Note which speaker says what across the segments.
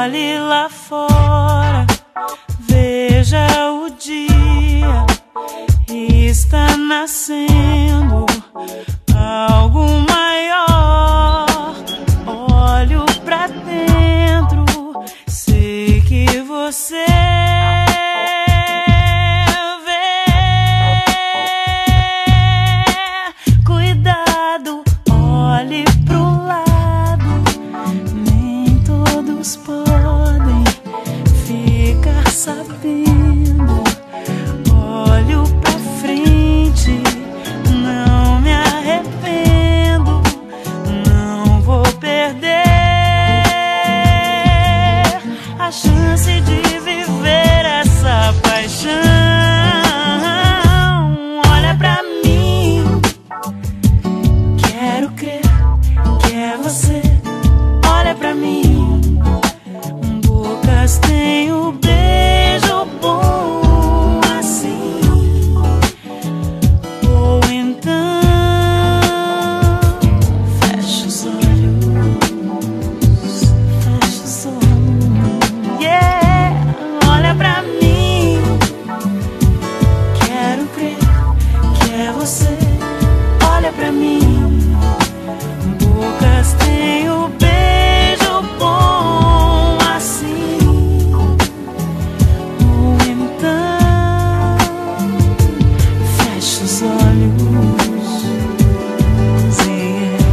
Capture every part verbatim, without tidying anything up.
Speaker 1: Olhe lá fora, veja o dia, está nascendo algo maior. Olho pra dentro, sei que você vê. Cuidado, olhe pro lado, nem todos podem ficar sabendo. Olho pra frente, não me arrependo, não vou perder a chance de viver essa paixão. Olha pra mim, quero crer que é você. Olha pra mim, bocas têm o beijo bom assim. Ou então fecha os olhos, fecha os olhos, yeah. Olha pra mim, quero crer que é você. Olha pra mim, bocas têm o beijo bom assim. Ou então fecha os olhos, yeah.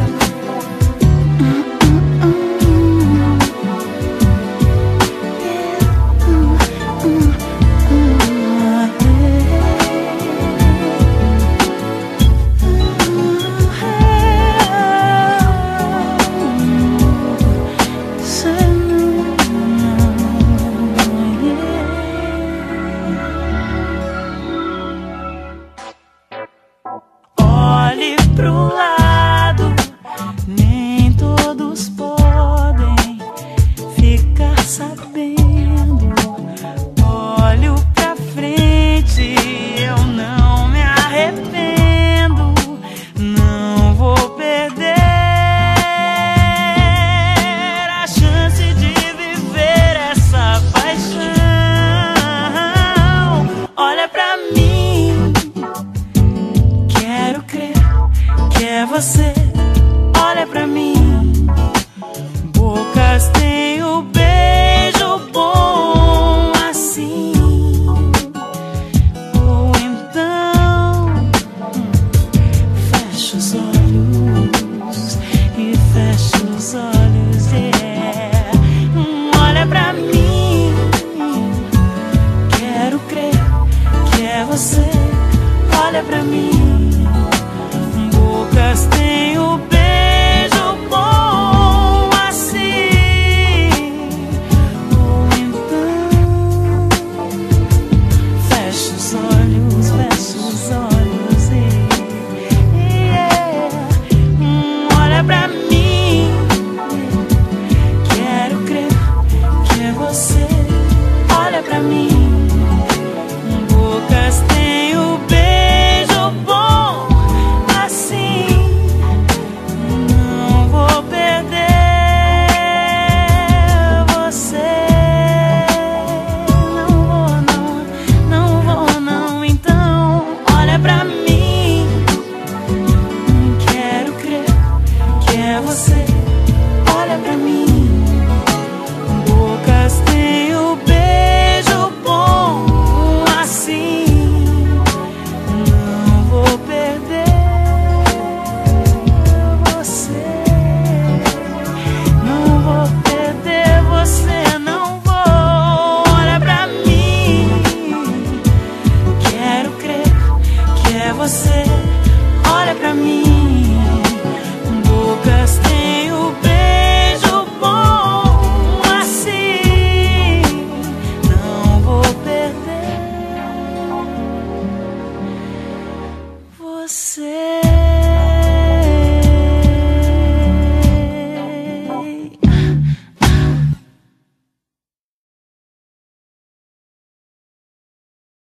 Speaker 1: Hum, hum, hum. Yeah. Hum, hum, hum. Olhe pro lado, nem todos podem ficar sabendo. Olho pra frente, eu não me arrependo, não vou perder a chance de viver essa paixão. Olha pra mim, quero crer que é você. Olha pra mim, bocas têm